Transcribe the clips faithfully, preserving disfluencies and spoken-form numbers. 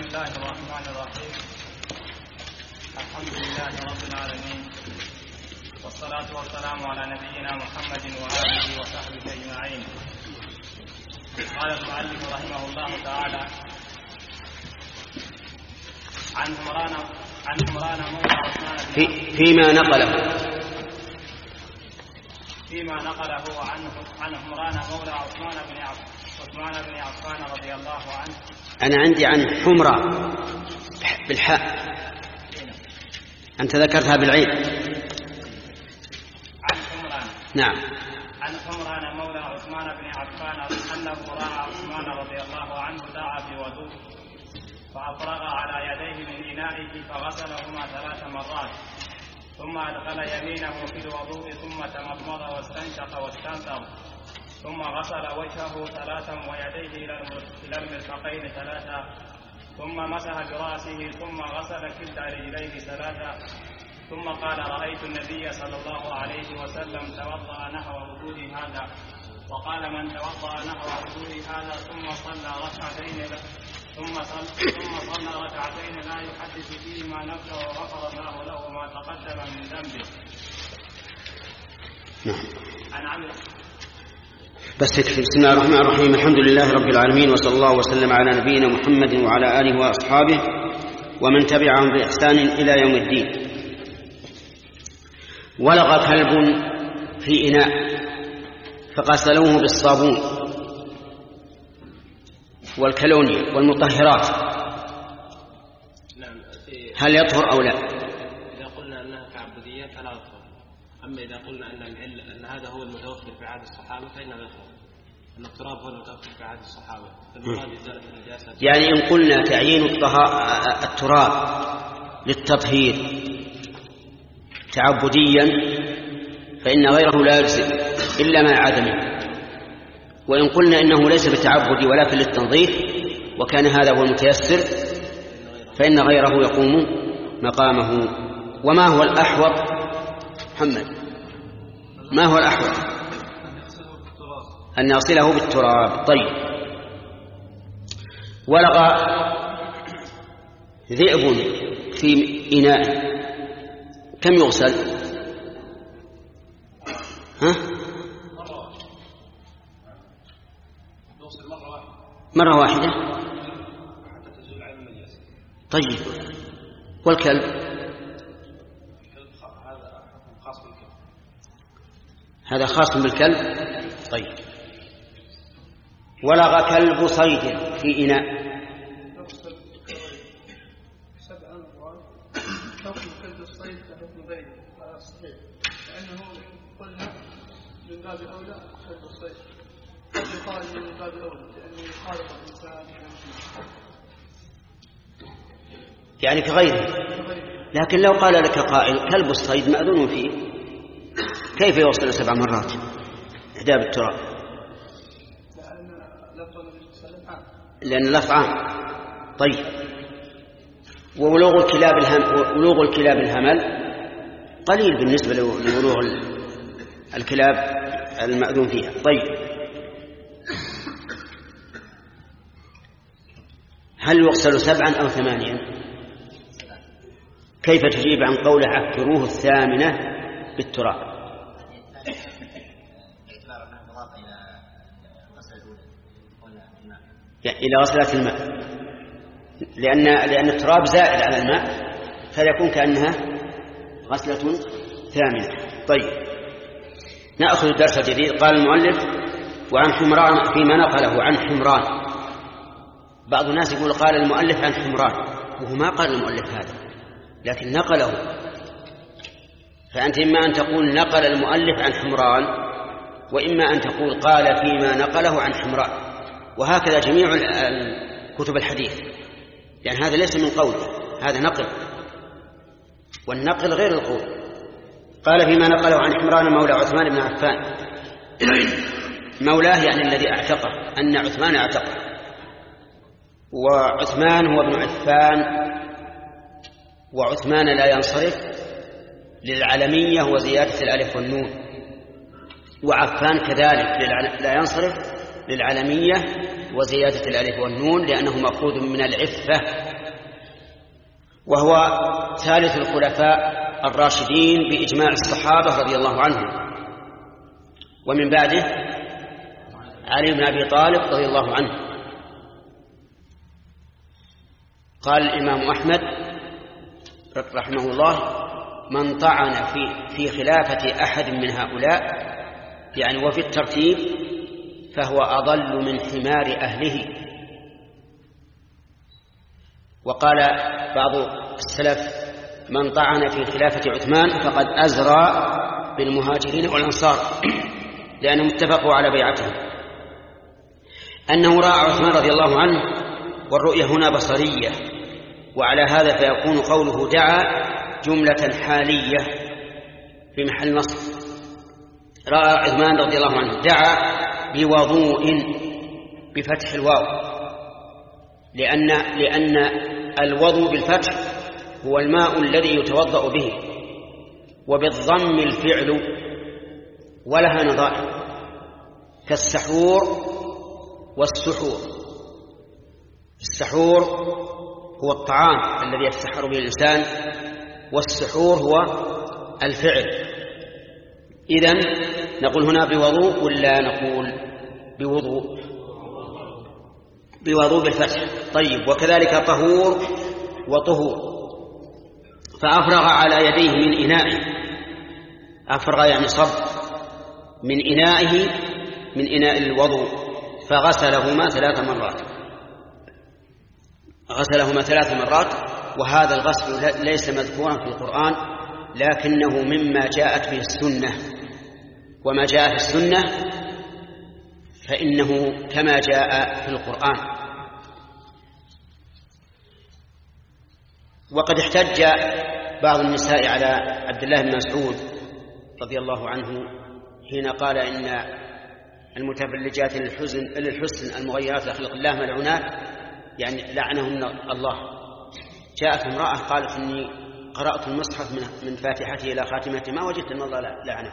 الله الرحمن الرحيم. الحمد لله رب العالمين، والصلاة والسلام على نبينا محمد وآله وصحبه أجمعين. قال المؤلف رحمه الله تعالى: عن عمران عن عمران مولى عثمان في فيما نقله فيما نقله عنه عن عمران مولى عثمان بن عثمان بن عفان رضي الله عنه. أنا عندي عن حمرة بالحاء، أنت ذكرتها بالعين. عن عمران نعم. عن عمران مولى عثمان بن عفان أنه رأى عثمان رضي الله عنه دعا بوضوء فأفرغ على يديه من إنائه فغسلهما ثلاث مرات، ثم أدخل يمينه في الوضوء ثم تمضمض واستنشق واستنثر، ثم غسل وجهه ثلاثا ويديه إلى المرفقين ثلاثا، ثم مسح برأسه ثم غسل كلتا رجليه ثلاثا، ثم قال: رأيت النبي صلى الله عليه وسلم توضأ نحو وضوء هذا. وقال: من توضأ نحو وضوء هذا ثم صلى ركعتين ثم صلى ثم صلى ركعتين لا يحدث فيهما نفسه وغفر الله له ما تقدم من ذنبه. عن عمرو. بس تكفي. بسم الله الرحمن الرحيم. الحمد لله رب العالمين، وصلى الله وسلم على نبينا محمد وعلى آله وأصحابه ومن تبعهم بإحسان إلى يوم الدين. ولغ كلب في إناء فغسلوه بالصابون والكلونيا والمطهرات، هل يطهر أو لا؟ إذا قلنا أنها تعبدية فلا يطهر، أما إذا قلنا أن العلة أن هذا هو المتوفر في عهد الصحابة فإنه يطهر، أن التراب هو المتوفر في عهد الصحابة، فالمراد إزالة النجاسة. يعني إن قلنا تعيين التراب للتطهير تعبديا فإن غيره لا يجزئ إلا مع عدمه، وإن قلنا إنه ليس بالتعبد ولكن للتنظيف وكان هذا هو المتيسر فإن غيره يقوم مقامه. وما هو الأحوط محمد؟ ما هو الأحوط؟ أن يغسله بالتراب. طيب. ولغ ذئب في إناء كم يغسل؟ ها؟ مرة واحدة. طيب. والكلب؟ هذا خاص بالكلب. طيب. ولغ كلب صيد في إناء. لأنه قلنا من باب أولى كلب الصيد، قد يقال من باب أولى لأنه يخالط الإنسان يعني كغيره. لكن لو قال لك قائل كلب الصيد مأذون فيه، كيف يوصل سبع مرات إحدى بالتراب؟ لأن اللفظ عام. طيب. وولوغ الكلاب الهم ولوغ الكلاب الهمل قليل بالنسبة لولوغ الكلاب المأذون فيها. طيب. هل يغسل سبعا أو ثمانيا؟ كيف تجيب عن قوله عكروه الثامنة بالتراب؟ يعني إلى غسلات الماء، لأن لأن التراب زائد على الماء فيكون كأنها غسلة ثامنة. طيب. نأخذ الدرس الجديد. قال المؤلف: وعن حمران فيما نقله عن حمران. بعض الناس يقول قال المؤلف عن حمران، وهو ما قال المؤلف هذا لكن نقله، فأنت إما أن تقول نقل المؤلف عن حمران وإما أن تقول قال فيما نقله عن حمران، وهكذا جميع كتب الحديث، يعني هذا ليس من قول، هذا نقل، والنقل غير القول. قال فيما نقله عن حمران مولى عثمان بن عفان. مولاه يعني الذي اعتقه، أن عثمان اعتقه، وعثمان هو ابن عفان، وعثمان لا ينصرف للعلمية وزيادة الألف والنون، وعفان كذلك لا ينصرف للعلمية وزيادة الألف والنون، لأنه مأخوذ من العفة وهو ثالث الخلفاء الراشدين بإجماع الصحابة رضي الله عنهم، ومن بعده علي بن أبي طالب رضي الله عنه. قال الإمام أحمد رحمه الله: من طعن في في خلافة أحد من هؤلاء، يعني وفي الترتيب، فهو أضل من حمار أهله. وقال بعض السلف: من طعن في خلافة عثمان فقد أزرى بالمهاجرين والأنصار، لأنهم اتفقوا على بيعته. أنه رأى عثمان رضي الله عنه، والرؤية هنا بصرية، وعلى هذا فيكون قوله دعا جملة حالية في محل نصب. رأى عثمان رضي الله عنه دعا بوضوء بفتح الواو، لأن لأن الوضوء بالفتح هو الماء الذي يتوضأ به، وبالضم الفعل ولها نظائر كالسحور والسحور. السحور هو الطعام الذي يتسحر به الإنسان، والسحور هو الفعل. إذن نقول هنا بوضوء ولا نقول بوضوء؟ بوضوء بالفتح. طيب، وكذلك طهور وطهور. فأفرغ على يديه من إنائه، أفرغ يعني صب من إنائه من إناء الوضوء، فغسلهما ثلاث مرات غسلهما ثلاث مرات وهذا الغسل ليس مذكورا في القرآن، لكنه مما جاءت به السنة، وما جاء في السنة فإنه كما جاء في القرآن. وقد احتج بعض النساء على عبد الله بن مسعود رضي الله عنه حين قال إن المتفلجات للحزن للحسن المغيرات لخلق الله ملعونات، يعني لعنهن الله. جاءت امرأة قالت إني قرأت المصحف من فاتحته إلى خاتمته ما وجدت أن الله لعنه،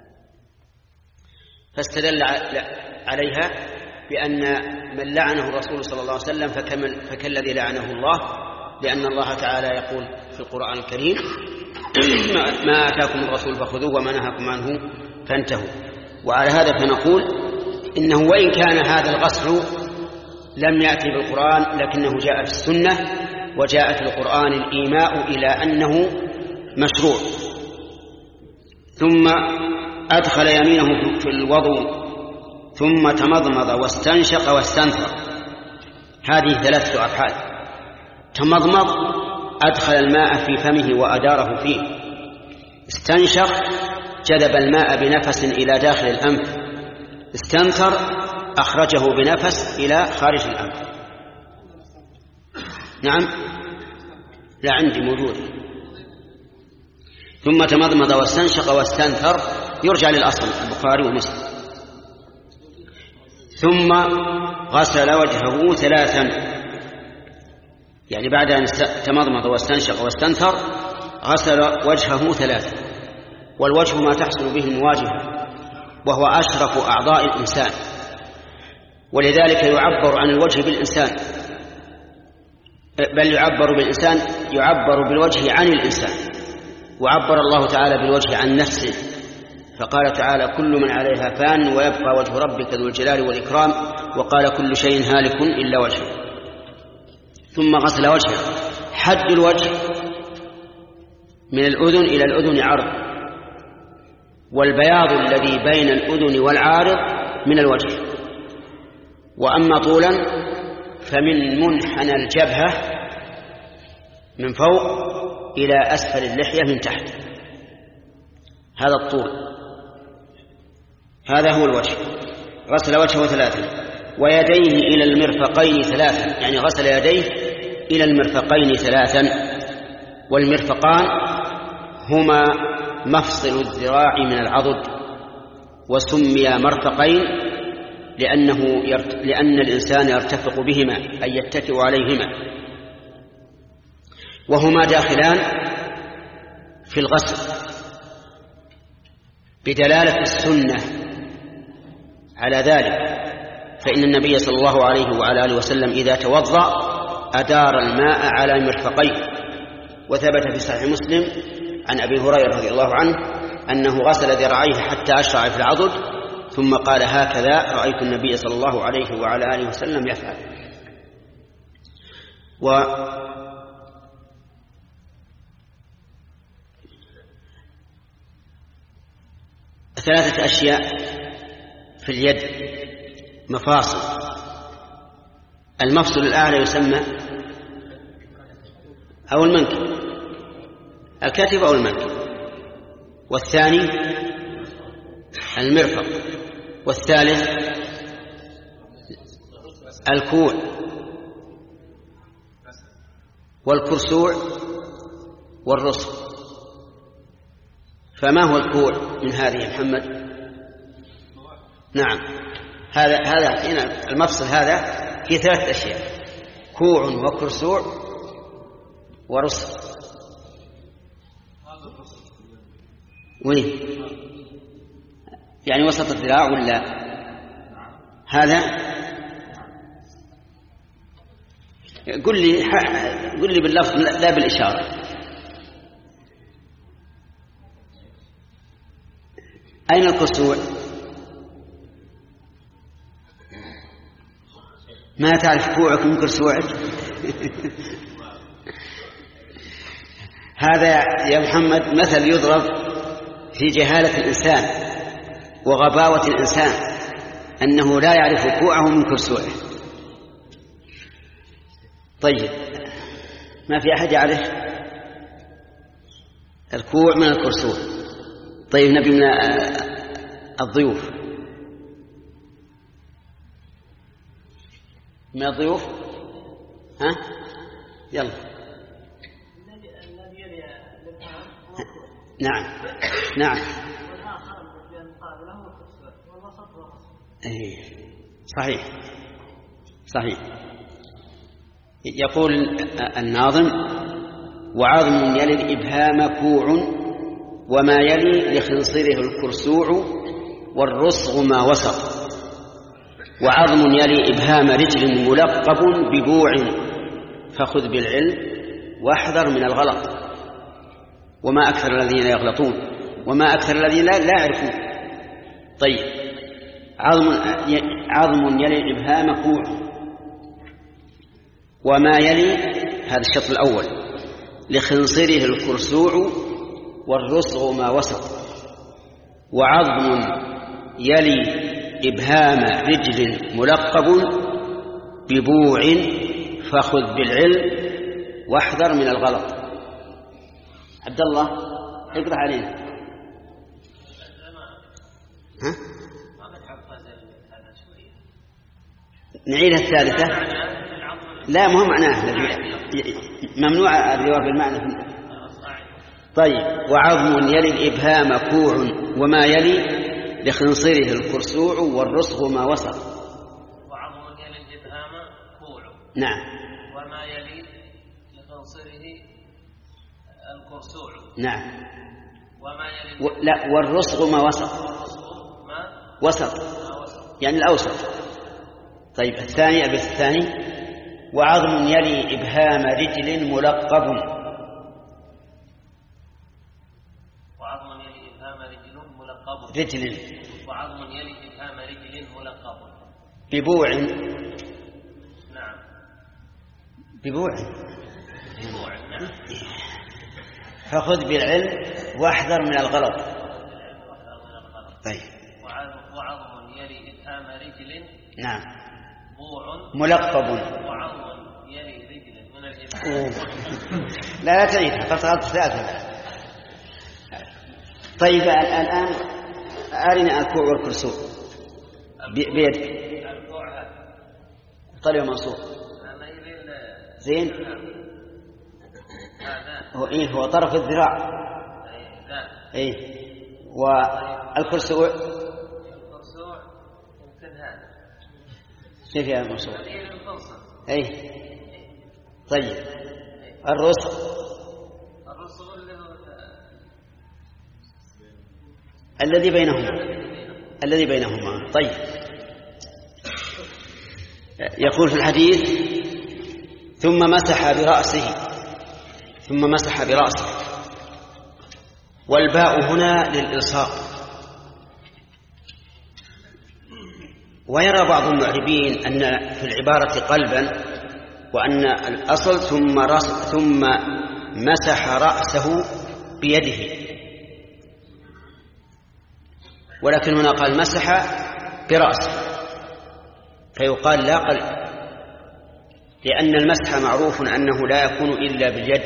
فاستدل عليها بأن من لعنه الرسول صلى الله عليه وسلم فكالذي لعنه الله، لأن الله تعالى يقول في القرآن الكريم: ما آتاكم الرسول فخذوه وما نهاكم عنه فانتهوا. وعلى هذا فنقول إنه وإن كان هذا الغسل لم يأتي بالقرآن لكنه جاء في السنة، وجاء في القرآن الإيماء إلى أنه مشروع. ثم أدخل يمينه في الوضوء ثم تمضمض واستنشق واستنثر. هذه ثلاثة أفعال: تمضمض أدخل الماء في فمه وأداره فيه، استنشق جذب الماء بنفس إلى داخل الأنف، استنثر أخرجه بنفس إلى خارج الأنف. نعم، لا عندي موجود. ثم تمضمض واستنشق واستنثر يرجع للأصل البخاري ومسلم. ثم غسل وجهه ثلاثا، يعني بعد أن تمضمض واستنشق واستنثر غسل وجهه ثلاثا. والوجه ما تحصل به المواجهة، وهو أشرف أعضاء الإنسان، ولذلك يعبر عن الوجه بالإنسان، بل يعبر بالإنسان يعبر بالوجه عن الإنسان. وعبر الله تعالى بالوجه عن نفسه، فقال تعالى: كل من عليها فان ويبقى وجه ربك ذو الجلال والإكرام، وقال: كل شيء هالك إلا وجهه. ثم غسل وجهه. حد الوجه من الأذن إلى الأذن عرض، والبياض الذي بين الأذن والعارض من الوجه. وأما طولا فمن منحنى الجبهة من فوق إلى أسفل اللحية من تحت، هذا الطول، هذا هو الوجه. غسل وجهه ثلاثا. ويديه إلى المرفقين ثلاثا، يعني غسل يديه إلى المرفقين ثلاثا. والمرفقان هما مفصل الذراع من العضد، وسمي مرفقين لأنه يرت... لأن الإنسان يرتفق بهما أي يتكئ عليهما، وهما داخلان في الغسل بدلالة السنة على ذلك. فإن النبي صلى الله عليه وعلى آله وسلم إذا توضأ أدار الماء على مرفقيه وثبت في صحيح مسلم عن أبي هريرة رضي الله عنه أنه غسل ذراعيه حتى أشرع في العضد ثم قال هكذا رأيت النبي صلى الله عليه وعلى آله وسلم يفعل. و ثلاثة أشياء في اليد مفاصل. المفصل الأعلى يسمى أو المنكب، الكتف أو المنكب، والثاني المرفق، والثالث الكوع، والكرسوع والرسغ. فما هو الكوع من هذه يا محمد؟ نعم، هذا هذا هنا المفصل هذا في ثلاث أشياء: كوع وكرسوع ورسغ. وين يعني وسط الذراع ولا هذا؟ قل لي قل لي باللفظ لا بالإشارة. أين الكرسوع؟ ما تعرف كوعك من كرسوعك؟ هذا يا محمد مثل يضرب في جهالة الإنسان وغباوة الإنسان، أنه لا يعرف كوعه من كرسوعه. طيب، ما في أحد يعرف الكوع من الكرسوع؟ طيب، نبي من الضيوف من الضيوف ها يلا. نعم نعم ايه صحيح صحيح. يقول الناظم: وعظم يلي الإبهام كوع وما يلي لخنصره الكرسوع والرسغ ما وسط. وعظم يلي إبهام رجل ملقب ببوع فخذ بالعلم واحذر من الغلط. وما أكثر الذين يغلطون وما أكثر الذين لا, لا يعرفون. طيب، عظم, عظم يلي الإبهام كوع وما يلي، هذا الشطر الأول، لخنصره الكرسوع والرسغ ما وسط. وعظم يلي إبهام رجل ملقب ببوع فخذ بالعلم واحذر من الغلط. عبد الله اقرأ علينا. ها؟ نعيدها الثالثة. لا، مهم معناه ممنوع الرواية بالمعنى. طيب، وعظم يلي الإبهام كوع وما يلي لخنصره الكرسوع والرسغ ما وسط. وعظم يلي الإبهام كوع نعم وما يلي لخنصره الكرسوع نعم وما يلي و... لا والرسغ ما وسط. والرسغ ما وسط ما وسط يعني الأوسط. طيب، الثاني البيت الثاني: وعظم يلي إبهام رجل ملقب. وعظم يلي إبهام رجل ملقب رجل وعظم يلي إبهام رجل ملقب ببوع. نعم ببوع ببوع. نعم. فخذ بالعلم واحذر من الغلط. طيب، وعظم يلي إبهام رجل نعم بوع ملقب. وعظم يلي رجل من الإبهام. لا لا تعيد، قد غلط ثلاثة. طيب، الآن أرنا الكوع والكرسوع بيدك. الكوع هذا طلع منصور زين. هو إيه هو طرف الذراع. إيه. والكرسوع الكرسوع يمكن هذا كيف يا منصور؟ إيه. طيب، الرسغ الرسغ الذي بينهما الذي بينهما. طيب، يقول في الحديث: ثم مسح برأسه ثم مسح برأسه، والباء هنا للإلصاق. ويرى بعض المعربين أن في العبارة قلبا، وأن الأصل ثم, رأس ثم مسح رأسه بيده، ولكن هنا قال مسح برأسه، فيقال لا قلب، لأن المسح معروف أنه لا يكون إلا باليد،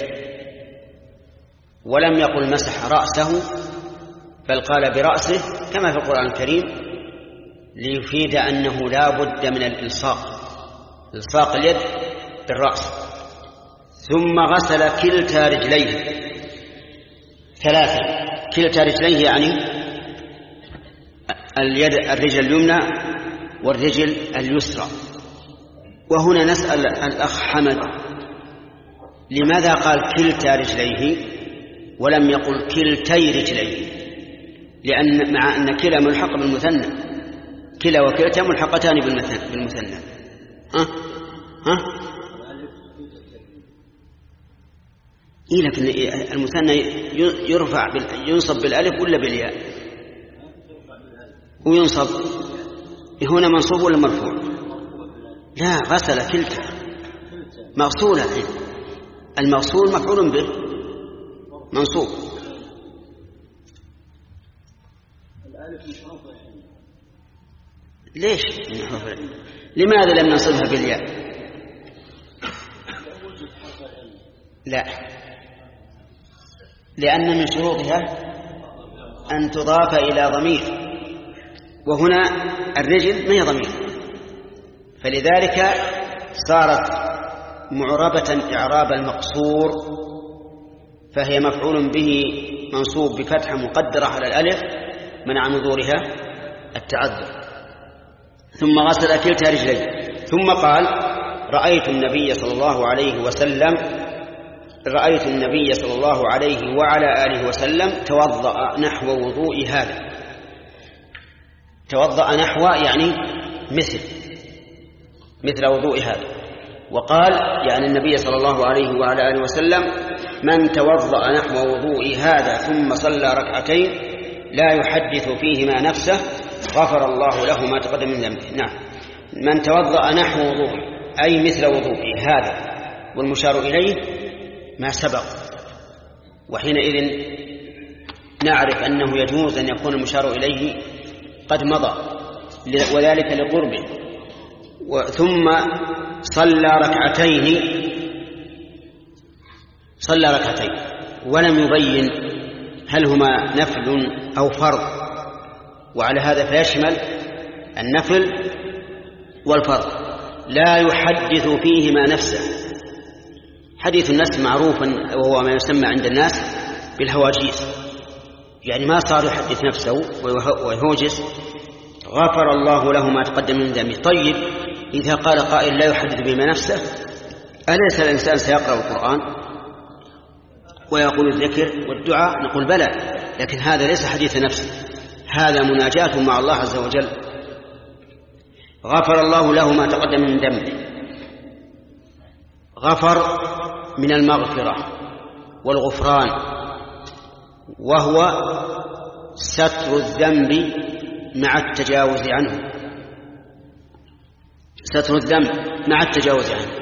ولم يقل مسح رأسه بل قال برأسه كما في القرآن الكريم، ليفيد أنه لا بد من الإلصاق، إلصاق اليد بالرأس. ثم غسل كلتا رجليه ثلاثة. كلتا رجليه يعني اليد الرجل اليمنى والرجل اليسرى. وهنا نسأل الأخ حمد لماذا قال كلتا رجليه ولم يقل كلتي رجليه؟ لأن مع أن كلا ملحق بالمثنى، كلا وكلتا ملحقتان بالمثنى. ها ها إيه، لكن المثنى يرفع ينصب بالألف ولا بالياء؟ وينصب هنا منصوب ولا مرفوع؟ لا، غسل كلتا مغسولة، المغسول مفعول به منصوب. ليش؟ لماذا لم نصبها بالياء؟ لا، لأن من شروطها أن تضاف إلى ضمير، وهنا الرجل ما هي ضمير، فلذلك صارت معربة إعراب المقصور، فهي مفعول به منصوب بفتحة مقدرة على الألف منع من ظهورها التعذر. ثم غسل كلتا رجليه، ثم قال رأيت النبي صلى الله عليه وسلم رأيت النبي صلى الله عليه وعلى آله وسلم توضأ نحو وضوء هذا. توضأ نحو يعني مثل مثل وضوء هذا. وقال يعني النبي صلى الله عليه وعلى آله وسلم من توضأ نحو وضوء هذا ثم صلى ركعتين لا يحدث فيهما نفسه غفر الله له ما تقدم من ذنبه. نعم، من توضأ نحو وضوء أي مثل وضوء هذا، والمشار إليه ما سبق، وحينئذ نعرف أنه يجوز أن يكون المشار إليه قد مضى، وذلك لقربه. ثم صلى ركعتين صلى ركعتين ولم يبين هل هما نفل أو فرض، وعلى هذا فيشمل النفل والفرض. لا يحدث فيهما نفسه. حديث النفس معروفا وهو ما يسمى عند الناس بالهواجيس، يعني ما صار يحدث نفسه ويهوجس، غفر الله له ما تقدم من ذنبه. طيب، إذا قال قائل لا يحدث بما نفسه، أليس الإنسان سيقرأ القرآن ويقول الذكر والدعاء؟ نقول بلى، لكن هذا ليس حديث نفس، هذا مناجاة مع الله عز وجل. غفر الله له ما تقدم من ذنبه. غفر من المغفرة والغفران، وهو ستر الذنب مع التجاوز عنه. ستر الذنب مع التجاوز عنه.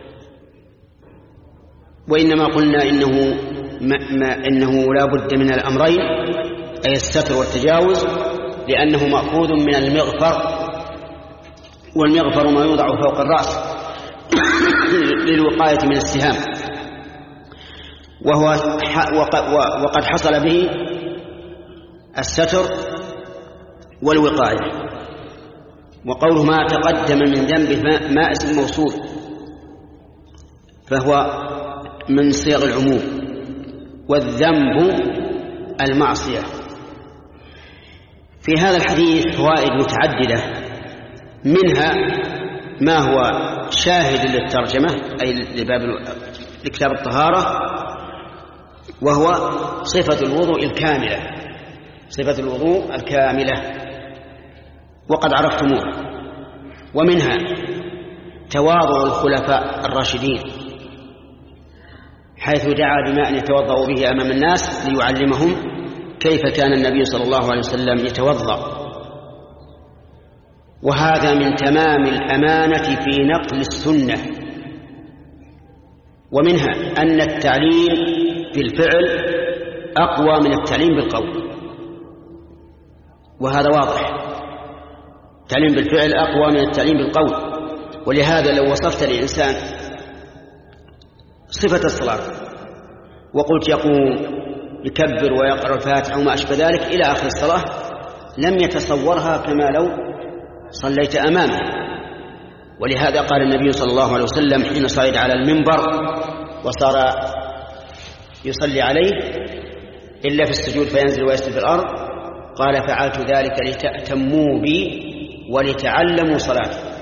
وإنما قلنا إنه ما ما إنه لا بد من الأمرين، أي الستر والتجاوز، لأنه مأخوذ من المغفر، والمغفر ما يوضع فوق الرأس للوقاية من السهام، وهو وقد حصل به الستر والوقاية. وقوله ما تقدم من ذنبه ما اسم موصول، فهو من صيغ العموم، والذنب المعصية. في هذا الحديث فوائد متعددة، منها ما هو شاهد للترجمة أي لباب لكتاب الطهارة، وهو صفة الوضوء الكاملة، صفة الوضوء الكاملة وقد عرفتموه. ومنها تواضع الخلفاء الراشدين حيث دعا بماء يتوضأ به أمام الناس ليعلمهم كيف كان النبي صلى الله عليه وسلم يتوضأ. وهذا من تمام الأمانة في نقل السنة. ومنها أن التعليم بالفعل أقوى من التعليم بالقول، وهذا واضح. التعليم بالفعل أقوى من التعليم بالقول. ولهذا لو وصفت لإنسان صفة الصلاة وقلت يقوم يكبر ويقرأ الفاتحة وما أشبه ذلك إلى آخر الصلاة لم يتصورها كما لو صليت أمامه. ولهذا قال النبي صلى الله عليه وسلم حين صعد على المنبر وصار يصلي عليه إلا في السجود فينزل ويسجد في الأرض، قال فعلت ذلك لتأتموا بي ولتعلموا صلاتي.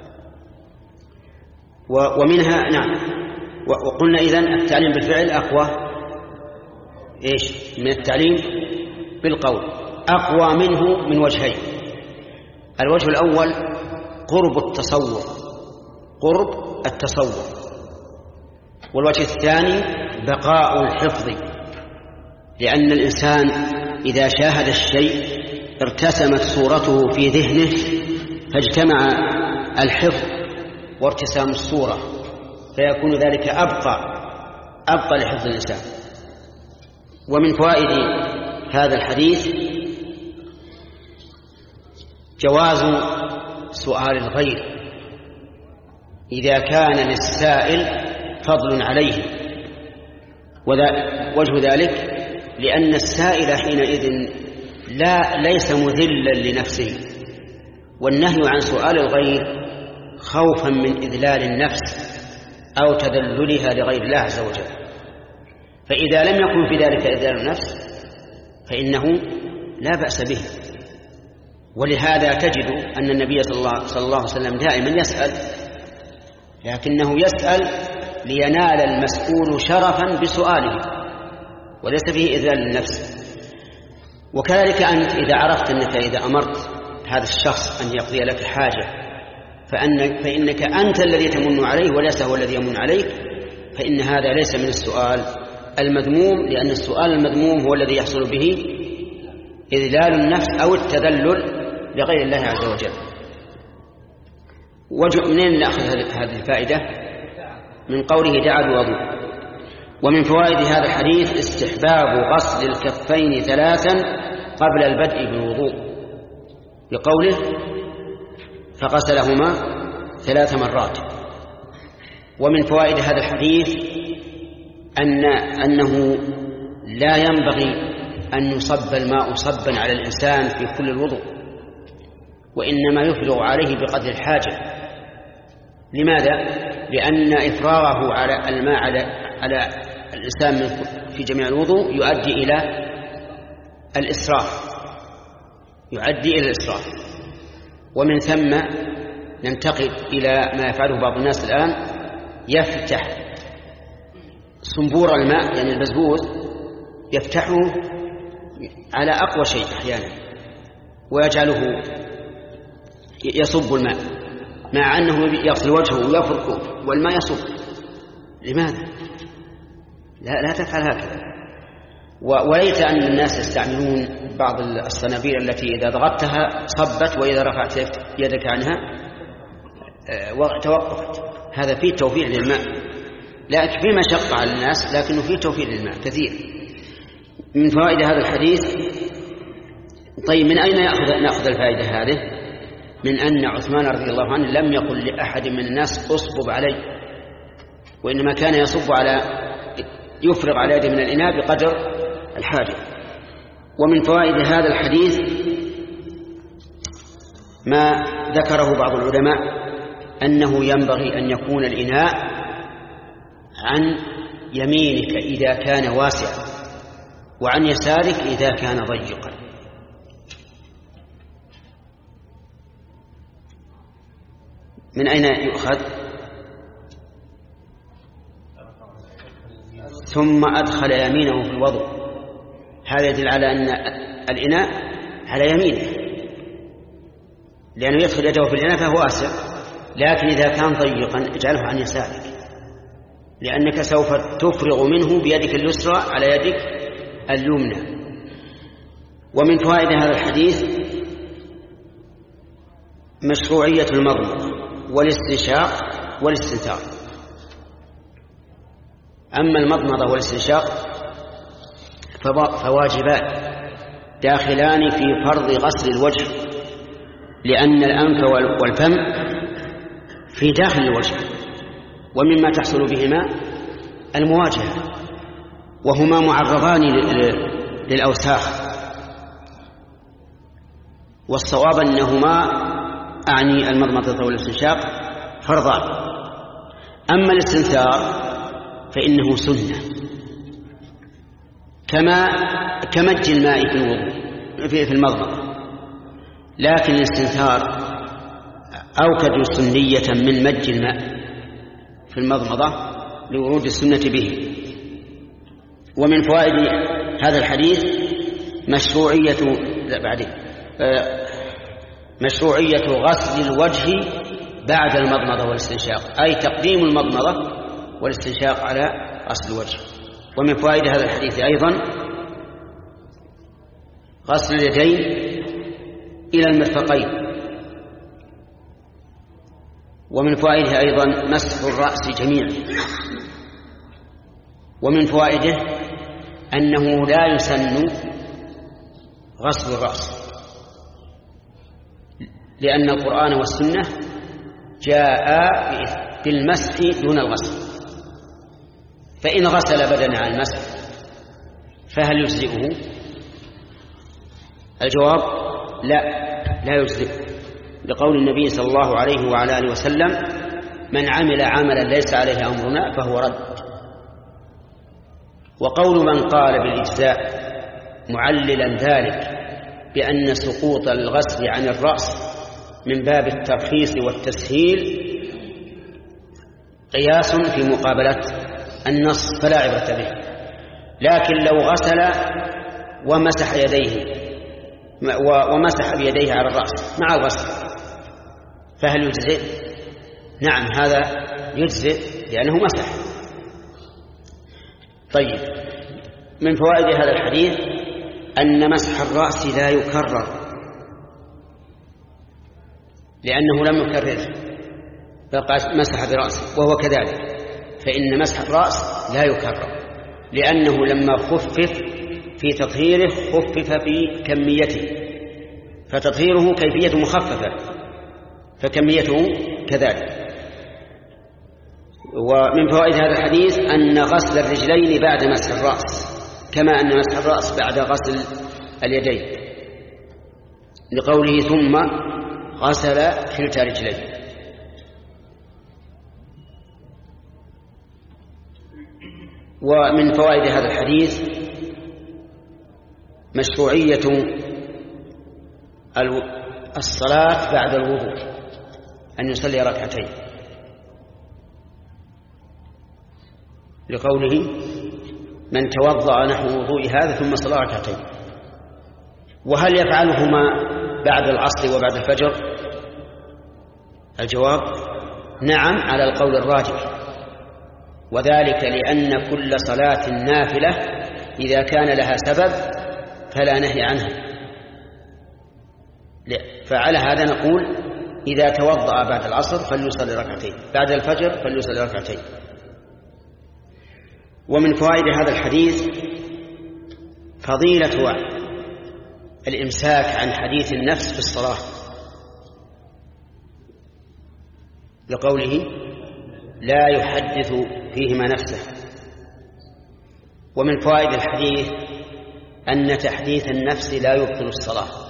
ومنها نعم، وقلنا إذن التعليم بالفعل أقوى إيش من التعليم بالقول، أقوى منه من وجهين. الوجه الأول قرب التصور، قرب التصور. والوجه الثاني بقاء الحفظ، لأن الإنسان إذا شاهد الشيء ارتسمت صورته في ذهنه فاجتمع الحفظ وارتسام الصورة، فيكون ذلك أبقى أبقى لحفظ الإنسان. ومن فوائد هذا الحديث جواز سؤال الغير إذا كان للسائل فضل عليه. وجه ذلك لأن السائل حينئذ لا ليس مذلا لنفسه، والنهي عن سؤال الغير خوفا من إذلال النفس أو تذللها لغير الله عز وجل. فإذا لم يكن في ذلك إذلال النفس فإنه لا بأس به. ولهذا تجد أن النبي صلى الله عليه وسلم دائما يسأل، لكنه يسأل لينال المسؤول شرفا بسؤاله وليس فيه إذلال للنفس. وكذلك أنت إذا عرفت أنك إذا أمرت هذا الشخص أن يقضي لك حاجة فأنك, فإنك أنت الذي تمن عليه وليس هو الذي يمن عليك، فإن هذا ليس من السؤال المذموم، لأن السؤال المذموم هو الذي يحصل به إذلال النفس أو التذلل لغير الله عز وجل. منين نأخذ هذه الفائدة؟ من قوله دعا بوضوء. ومن فوائد هذا الحديث استحباب غسل الكفين ثلاثا قبل البدء بالوضوء، بقوله فغسلهما ثلاث مرات. ومن فوائد هذا الحديث أن أنه لا ينبغي أن يصب الماء صبا على الإنسان في كل الوضوء، وإنما يفرغ عليه بقدر الحاجة. لماذا؟ لأن إفراغه على الماء على على الإنسان في جميع الوضوء يؤدي إلى الإسراف، يؤدي إلى الإسراف. ومن ثم ننتقل إلى ما يفعله بعض الناس الآن، يفتح صنبور الماء يعني البزبوز يفتحه على أقوى شيء أحيانا ويجعله يصب الماء، مع أنه يغسل وجهه ويفرك والماء يصب. لماذا؟ لا, لا تفعل هكذا. وليت أن الناس يستعملون بعض الصنابير التي إذا ضغطتها صبت وإذا رفعت يدك عنها توقفت. هذا فيه توفير للماء، لكن فيه مشقة على الناس، لكنه فيه توفير للماء كثير. من فوائد هذا الحديث، طيب من أين نأخذ, نأخذ الفائدة هذه؟ من أن عثمان رضي الله عنه لم يقل لأحد من الناس أصبب علي، وإنما كان يصب على يفرغ على يده من الإناء بقدر الحاجة. ومن فوائد هذا الحديث ما ذكره بعض العلماء أنه ينبغي أن يكون الإناء عن يمينك إذا كان واسعا وعن يسارك إذا كان ضيقا. من أين يؤخذ؟ ثم أدخل يمينه في الوضوء، هذا يدل على أن الإناء على يمينه، لأنه يدخل يده في الإناء فهو واسع، لكن إذا كان ضيقا اجعله عن يسارك. لأنك سوف تفرغ منه بيدك اليسرى على يدك اليمنى. ومن فوائد هذا الحديث مشروعية المضمضة والاستنشاق والاستنثار. أما المضمضة والاستنشاق فواجبات داخلان في فرض غسل الوجه، لأن الأنف والفم في داخل الوجه، ومما تحصل بهما المواجهة، وهما معرضان للأوساخ. والصواب أنهما أعني المضمضة والاستنشاق فرضان. أما الاستنثار فإنه سنة، كما كمج الماء في الوضوء في المضمضة، لكن الاستنثار أوكد سنية من مج الماء في المضمضة لورود السنة به. ومن فوائد هذا الحديث مشروعية لا بعدين مشروعية غسل الوجه بعد المضمضة والاستنشاق، أي تقديم المضمضة والاستنشاق على غسل الوجه. ومن فوائد هذا الحديث أيضا غسل اليدين إلى المرفقين. ومن فوائده أيضا مسح الرأس جميعا. ومن فوائده أنه لا يسن غسل الرأس، لأن القرآن والسنة جاء بالمسح دون الغسل. فإن غسل بدنا عن المسح فهل يجزئه؟ الجواب لا، لا يجزئه، لقول النبي صلى الله عليه وعلى آله وسلم: من عمل عملا ليس عليه أمرنا فهو رد. وقول من قال بالإجزاء معللا ذلك بأن سقوط الغسل عن الرأس من باب الترخيص والتسهيل قياس في مقابلة النص فلا عبرة به. لكن لو غسل ومسح يديه ومسح بيديه على الرأس مع الغسل فهل يجزئ؟ نعم، هذا يجزئ لأنه مسح. طيب، من فوائد هذا الحديث أن مسح الرأس لا يكرر، لأنه لم يكرره فقد مسح برأسه، وهو كذلك، فإن مسح الرأس لا يكرر، لأنه لما خفف في تطهيره خفف في كميته، فتطهيره كيفية مخففة فكميته كذلك. ومن فوائد هذا الحديث أن غسل الرجلين بعد مسح الرأس كما أن مسح الرأس بعد غسل اليدين، لقوله: ثم غسل كلتا رجليه. ومن فوائد هذا الحديث مشروعية الصلاة بعد الوضوء، أن يصلي ركعتين، لقوله: من توضأ نحو وضوء هذا ثم صلى ركعتين. وهل يفعلهما بعد العصر وبعد الفجر؟ الجواب: نعم، على القول الراجح، وذلك لأن كل صلاة نافلة إذا كان لها سبب فلا نهي عنها. فعلى هذا نقول: إذا توضأ بعد العصر فليصلي ركعتين، بعد الفجر فليصلي ركعتين. ومن فوائد هذا الحديث فضيلة الإمساك عن حديث النفس في الصلاة، لقوله: لا يحدث فيهما نفسه. ومن فوائد الحديث أن تحديث النفس لا يبطل الصلاة.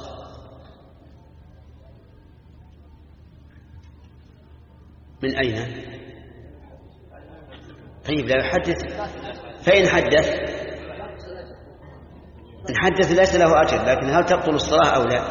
من أين؟ طيب، لا يحدث، فإن حدث إن حدث ليس له أجر، لكن هل تبطل الصلاة أو لا؟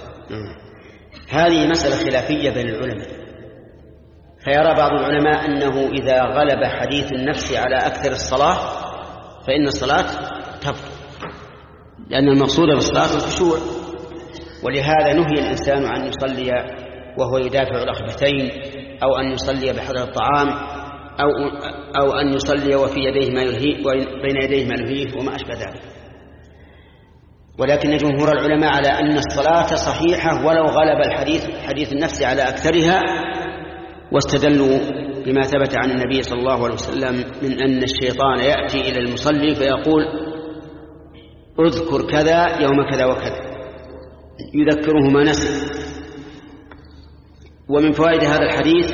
هذه مسألة خلافية بين العلماء، فيرى بعض العلماء أنه إذا غلب حديث النفس على أكثر الصلاة فإن الصلاة تبطل، لأن المقصود بالصلاة الخشوع، ولهذا نهي الإنسان عن يصلي وهو يدافع الأخبثين، أو أن يصلي بحضر الطعام، أو, أو أن يصلي وفي يديه ما يلهيه وبين يديه ما يلهيه وما أشبه ذلك. ولكن جمهور العلماء على أن الصلاة صحيحة ولو غلب الحديث حديث النفس على أكثرها، واستدلوا بما ثبت عن النبي صلى الله عليه وسلم من أن الشيطان يأتي إلى المصلي فيقول اذكر كذا يوم كذا وكذا، يذكره ما نسي. ومن فوائد هذا الحديث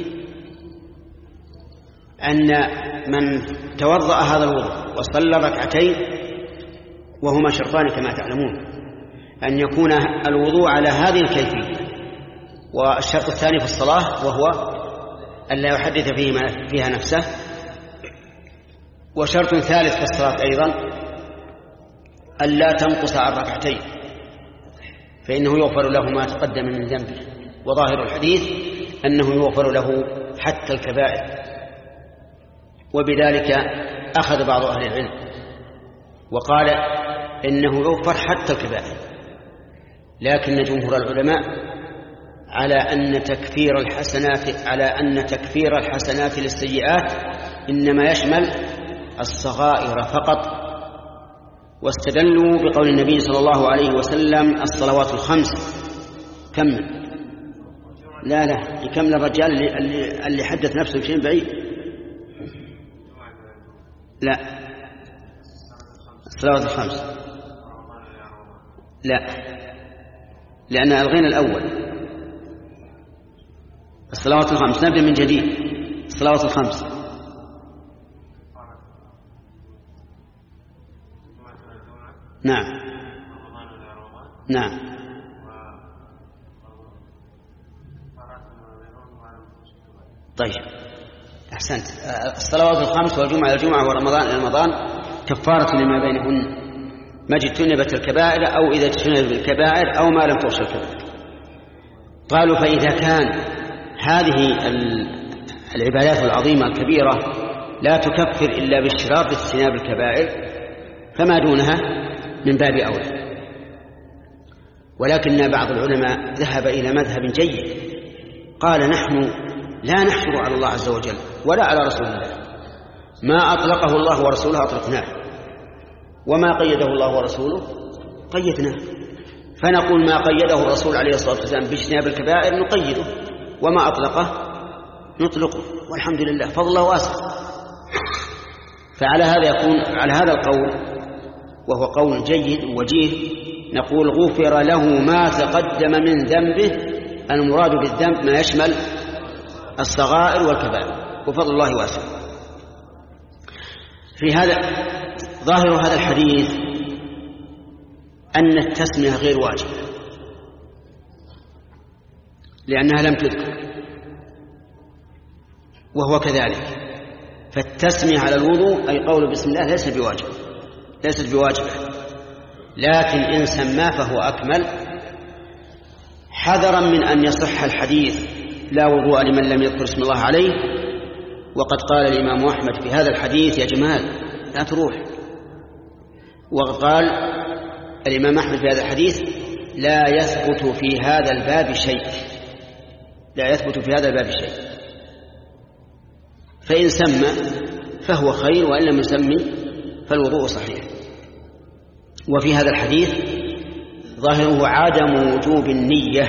أن من توضأ هذا الوضوء وصلى ركعتين وهما شرطان كما تعلمون، أن يكون الوضوء على هذه الكيفية، والشرط الثاني في الصلاة وهو أن لا يحدث فيها نفسه، وشرط ثالث في الصلاة أيضا أن لا تنقص عن ركعتين، فإنه يغفر له ما تقدم من ذنبه. وظاهر الحديث أنه يغفر له حتى الكبائر، وبذلك أخذ بعض أهل العلم وقال إنه يغفر حتى الكبائر. لكن جمهور العلماء على أن تكفير الحسنات على أن تكفير الحسنات للسيئات إنما يشمل الصغائر فقط، واستدلوا بقول النبي صلى الله عليه وسلم الصلوات الخمس. كمل. لا لا يكمل الرجال اللي, اللي حدث نفسه بشيء بعيد. لا الصلوات الخمس لا، لأن ألغينا الأول. الصلوات الخمس نبدأ من جديد. الصلوات الخمس نعم نعم طيب أحسنت. الصلوات الخمس والجمعة إلى الجمعة ورمضان إلى رمضان كفارة لما بينهن ما اجتنبت الكبائر أو إذا اجتنبت الكبائر أو ما لم تغش الكبائر. قالوا فإذا كان هذه العبادات العظيمة الكبيرة لا تكفر إلا باشتراط اجتناب الكبائر فما دونها من باب أولى. ولكن بعض العلماء ذهب إلى مذهب جيد، قال نحن لا نحشر على الله عز وجل ولا على رسول الله، ما أطلقه الله ورسوله أطلقناه، وما قيده الله ورسوله قيدناه، فنقول ما قيده الرسول عليه الصلاة والسلام باجتناب الكبائر نقيده، وما أطلقه نطلقه، والحمد لله فضل الله واسع. فعلى هذا يكون على هذا القول وهو قول جيد وجيه نقول غفر له ما تقدم من ذنبه. المراد بالذنب ما يشمل الصغائر والكبائر، وفضل الله واسع. في هذا ظاهر هذا الحديث أن التسمية غير واجبة لأنها لم تذكر، وهو كذلك. فالتسمية على الوضوء أي قول بسم الله ليس بواجب ليست بواجبة، لكن إن سمى فهو أكمل، حذرا من أن يصح الحديث لا وضوء لمن لم يذكر اسم الله عليه. وقد قال الإمام أحمد في هذا الحديث يا جمال لا تروح، وقد قال الإمام أحمد في هذا الحديث لا يثبت في هذا الباب شيء لا يثبت في هذا الباب شيء فإن سمى فهو خير، وإن لم يسمي فالوضوء صحيح. وفي هذا الحديث ظاهره عدم وجوب النية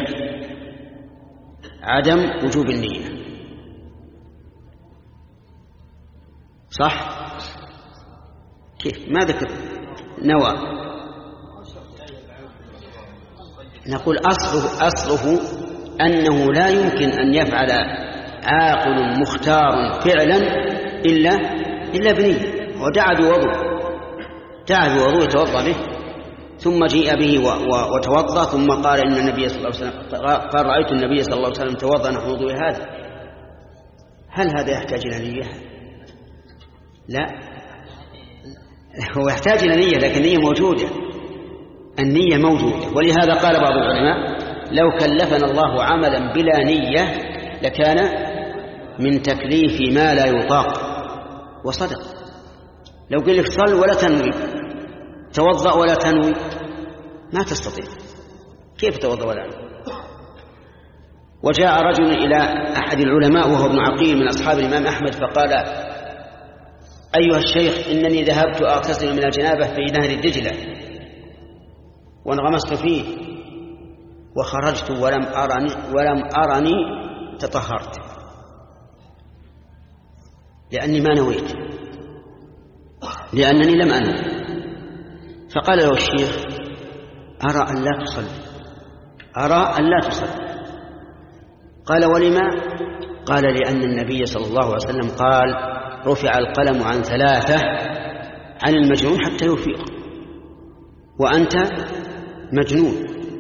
عدم وجوب النية صح؟ كيف ما ذكر نوى؟ نقول أصله, أصله أنه لا يمكن أن يفعل عاقل مختار فعلا إلا إلا بنية. ودعا بوضوء دعا بوضوء يتوضأ به، ثم جيء به وتوضأ، ثم قال إن النبي صلى الله عليه وسلم قال رأيت النبي صلى الله عليه وسلم توضأ نحو وضوء هذا. هل هذا يحتاج إلى نية؟ لا، هو يحتاج إلى نية، لكن النية موجودة النية موجودة. ولهذا قال بعض العلماء لو كلفنا الله عملا بلا نية لكان من تكليف ما لا يطاق. وصدق، لو قل لك صل ولا تنوي، توضأ ولا تنوي، ما تستطيع. كيف توضأ ولا تنوي؟ وجاء رجل إلى أحد العلماء وهو ابن عقيل من أصحاب الإمام أحمد فقال: أيها الشيخ، إنني ذهبت أغتسل من الجنابة في نهر الدجلة وانغمست فيه وخرجت ولم أرني, ولم أرني تطهرت لأني ما نويت، لأنني لم أنوي. فقال له الشيخ: أرى أن لا تصلي، أرى أن لا تصلي. قال: ولما؟ قال: لأن النبي صلى الله عليه وسلم قال: رفع القلم عن ثلاثة، عن المجنون حتى يفيق، وأنت مجنون،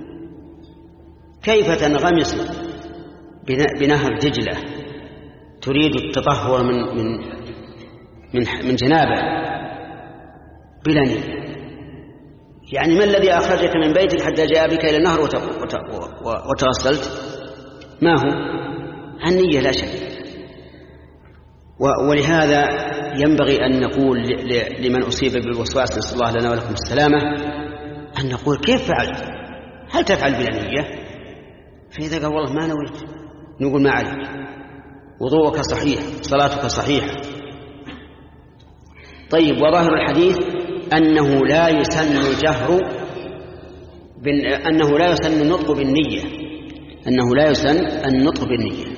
كيف تنغمس بنهر دجلة تريد التطهر من من من, من جنابه بلا نية؟ يعني ما الذي أخرجك من بيتك حتى جاء بك إلى النهر وتغسلت؟ ما هو؟ النية لا شك. ولهذا ينبغي أن نقول لمن أصيب بالوسواس، نسأل الله لنا ولكم السلامة، أن نقول: كيف فعلت؟ هل تفعل بلا نية؟ فإذا قال: والله ما نويت، نقول: ما عليك، وضوءك صحيح، صلاتك صحيحة. طيب، وظاهر الحديث أنه لا يسن الجهر بن... أنه لا يسن النطق بالنية، أنه لا يسن النطق بالنية.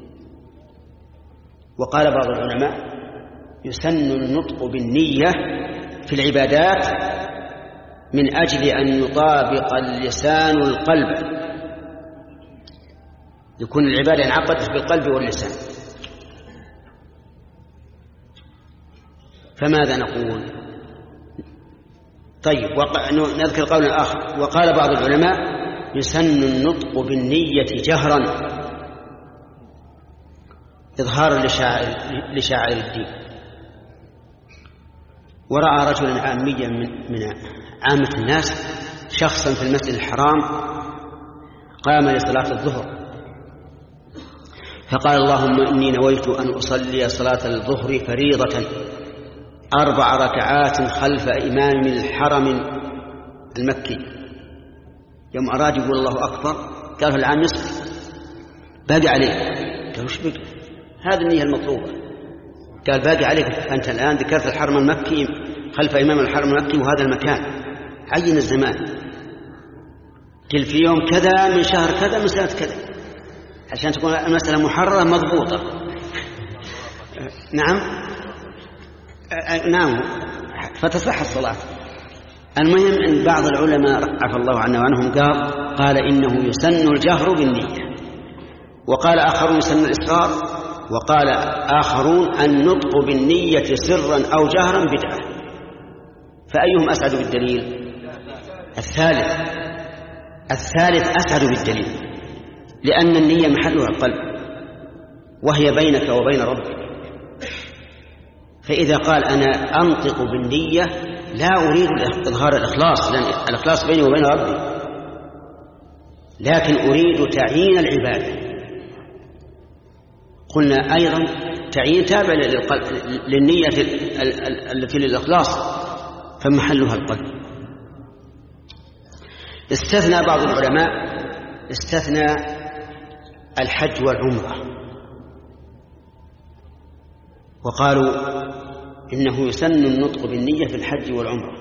وقال بعض العلماء: يسن النطق بالنية في العبادات من أجل أن يطابق اللسان القلب، يكون العبادة انعقدت بالقلب واللسان. فماذا نقول؟ طيب، وق... نذكر قولا آخر. وقال بعض العلماء: يسن النطق بالنية جهرا إظهارا لشاعر, لشاعر الدين. ورأى رجلا عاميا من, من عامة الناس شخصا في المسجد الحرام قام لصلاة الظهر فقال: اللهم إني نويت أن أصلي صلاة الظهر فريضة أربع ركعات خلف إمام الحرم المكي. يوم أراد يقول الله أكبر قال: الآن نصف باقي عليك. قال: وش بقي؟ هذه النية المطلوبة. قال: باقي عليك، أنت الآن ذكرت الحرم المكي خلف إمام الحرم المكي وهذا المكان، عين الزمان، قل في يوم كذا من شهر كذا من سنة كذا، عشان تكون المسألة محررة مضبوطة. نعم نعم فتصح الصلاة. المهم أن بعض العلماء عفى الله عنه وعنهم قال قال إنه يسن الجهر بالنية، وقال آخرون يسن الإصرار، وقال آخرون النطق بالنية سرا أو جهرا بدعة. فأيهم أسعد بالدليل؟ الثالث الثالث أسعد بالدليل، لأن النية محلها القلب وهي بينك وبين ربك. فإذا قال أنا أنطق بالنية لا أريد إظهار الإخلاص، لأن الإخلاص بيني وبين ربي، لكن أريد تعيين العبادة. قلنا أيضا تعيين تابع للنية التي للإخلاص فمحلها القلب. استثنى بعض العلماء استثنى الحج والعمرة، وقالوا إنه يسن النطق بالنية في الحج والعمرة،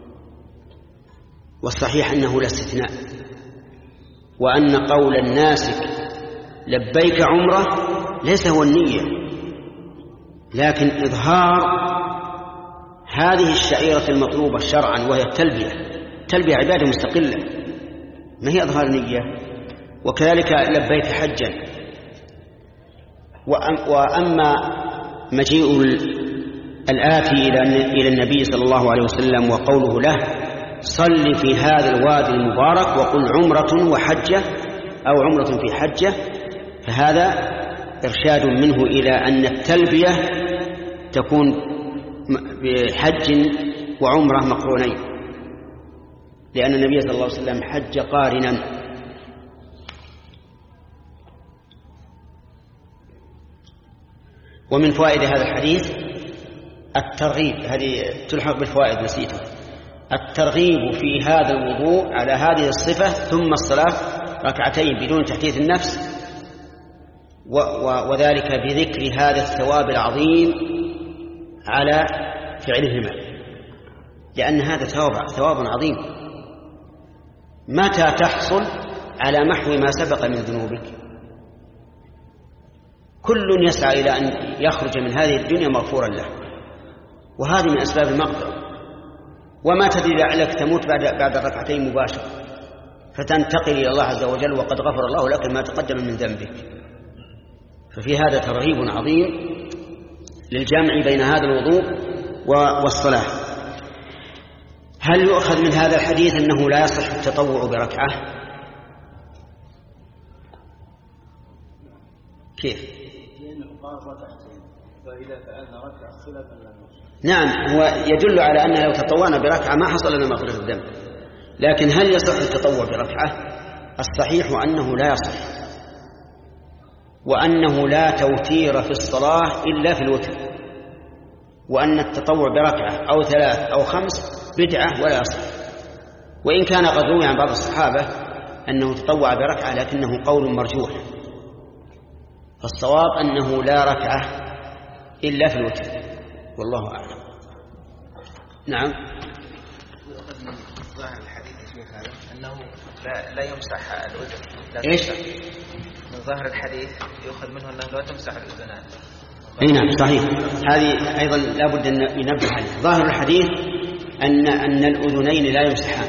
والصحيح أنه لا استثناء، وأن قول الناسك لبيك عمرة ليس هو النية، لكن إظهار هذه الشعيرة المطلوبة شرعا وهي التلبية. التلبية عبادة مستقلة ما هي إظهار نية. وكذلك لبيك حجا. وأما مجيء الآتي إلى النبي صلى الله عليه وسلم وقوله له صل في هذا الوادي المبارك وقل عمرة وحجة أو عمرة في حجة، فهذا إرشاد منه إلى أن التلبية تكون بحج وعمرة مقرونين، لأن النبي صلى الله عليه وسلم حج قارنا. ومن فوائد هذا الحديث الترغيب، هذه تلحق بالفوائد نسيته، الترغيب في هذا الوضوء على هذه الصفة ثم الصلاة ركعتين بدون تحديث النفس وذلك بذكر هذا الثواب العظيم على فعلهما، لأن هذا ثواب ثواب عظيم. متى تحصل؟ على محو ما سبق من ذنوبك. كل يسعى إلى أن يخرج من هذه الدنيا مغفورا له، وهذه من أسباب المغفرة. وما تدري لعلك تموت بعد بعد الركعتين مباشرة فتنتقل إلى الله عز وجل وقد غفر الله لك ما تقدم من ذنبك. ففي هذا ترغيب عظيم للجمع بين هذا الوضوء والصلاة. هل يؤخذ من هذا الحديث أنه لا يصح التطوع بركعة؟ كيف؟ نعم، هو يدل على أن لو تطوعنا بركعة ما حصل لنا مغفرة الذنب. لكن هل يصح التطوع بركعة؟ الصحيح أنه لا يصح، وأنه لا توتير في الصلاة إلا في الوتر، وأن التطوع بركعة أو ثلاث أو خمس بدعة ولا يصح. وإن كان قد روي عن بعض الصحابة أنه تطوع بركعة لكنه قول مرجوح، فالصواب أنه لا ركعة إلا في الوتر، والله أعلم. نعم. يؤخذ من ظاهر الحديث هذا أنه لا, لا يمسح الأذن. إيش؟ من ظاهر الحديث يؤخذ منه أنه لا تمسح الأذنان. أي نعم صحيح. هذه أيضا لا بد أن ينبه عليه. ظاهر الحديث أن أن الأذنين لا يمسحان،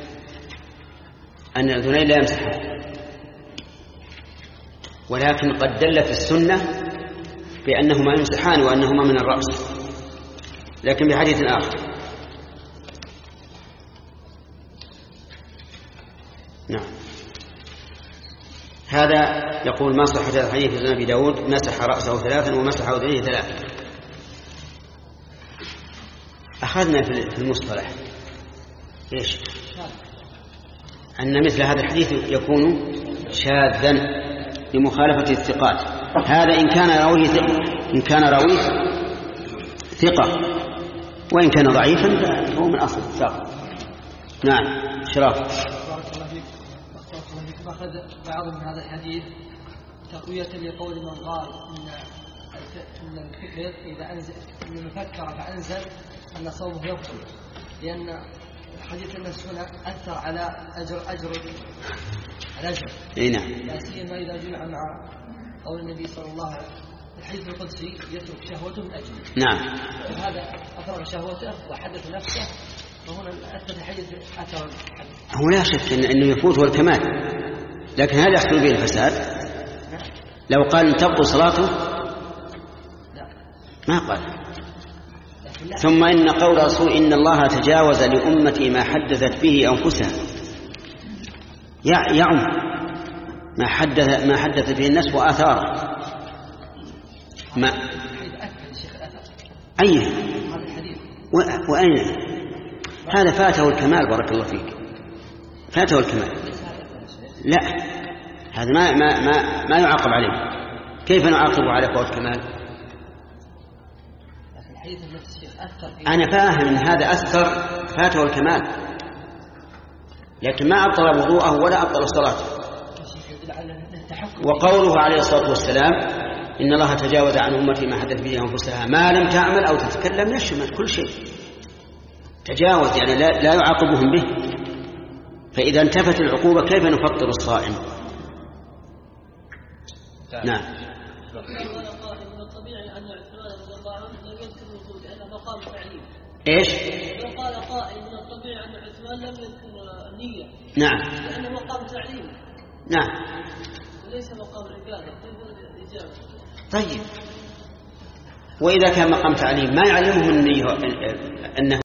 أن الأذنين لا يمسحان، ولكن قد دلت السنة بأنهما يمسحان وأنهما من الرأس، لكن بحديث آخر. نعم. هذا يقول ما صحة هذا الحديث في أبي داود مسح رأسه ثلاثا ومسح أذنيه ثلاثا. أخذنا في المصطلح إيش؟ أن مثل هذا الحديث يكون شاذا لمخالفة الثقات. هذا إن كان راويه ثقة، إن كان راويه ثقة، وإن كان ضعيفا فهو من أصل الثقة. نعم. شراف. أخذ بعض من هذا الحديث تقوية لقول من قال إن إن الفكر إذا أنزل إن المفكر فأنزل أن صومه يبطل، لأن حديث الناس هنا أثر على أجر أجر الأجر. إيه نعم. لا سيما إذا جمع مع قول النبي صلى الله عليه وسلم الحديث القدسي يترك شهوته من أجله. نعم. هذا أفرغ شهوته وحدث نفسه، وهنا أثر الحديث أثر. هو لا شك إن إنه يفوته الكمال، لكن هل يحصل به الفساد؟ لو قال تبطل صلاته ما قال. ثم إن قول رسول إن الله تجاوز لأمتي ما حدثت به أنفسها يعم ما حدث ما حدث به الناس وآثاره. ما أيه وأين هذا فاته الكمال؟ بارك الله فيك، فاته الكمال. لا، هذا ما ما ما, ما يعاقب عليه. كيف نعاقب على فوات الكمال؟ أنا فاهم إن هذا أثر فاته الكمال، لكن ما أبطل وضوءه ولا أبطل صلاته. وقوله عليه الصلاة والسلام إن الله تجاوز عن أمتي ما حدث به أنفسها ما لم تعمل أو تتكلم يشمل كل شيء. تجاوز يعني لا, لا يعاقبهم به. فإذا انتفت العقوبة كيف نفطر الصائم؟ نعم. ايش؟ لو قال قائل من الطبيعي ان عثمان لم يذكر النية. نعم. لانه مقام تعليم. نعم. وليس مقام عبادة. الإجابة. طيب. وإذا كان مقام تعليم ما يعلمهم النية أنه